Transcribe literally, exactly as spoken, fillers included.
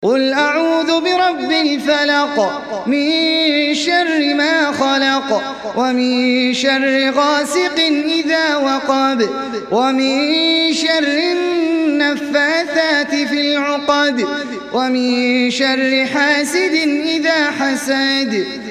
قل أعوذ برب الفلق من شر ما خلق ومن شر غاسق إذا وقب ومن شر النفاثات في العقد ومن شر حاسد إذا حسد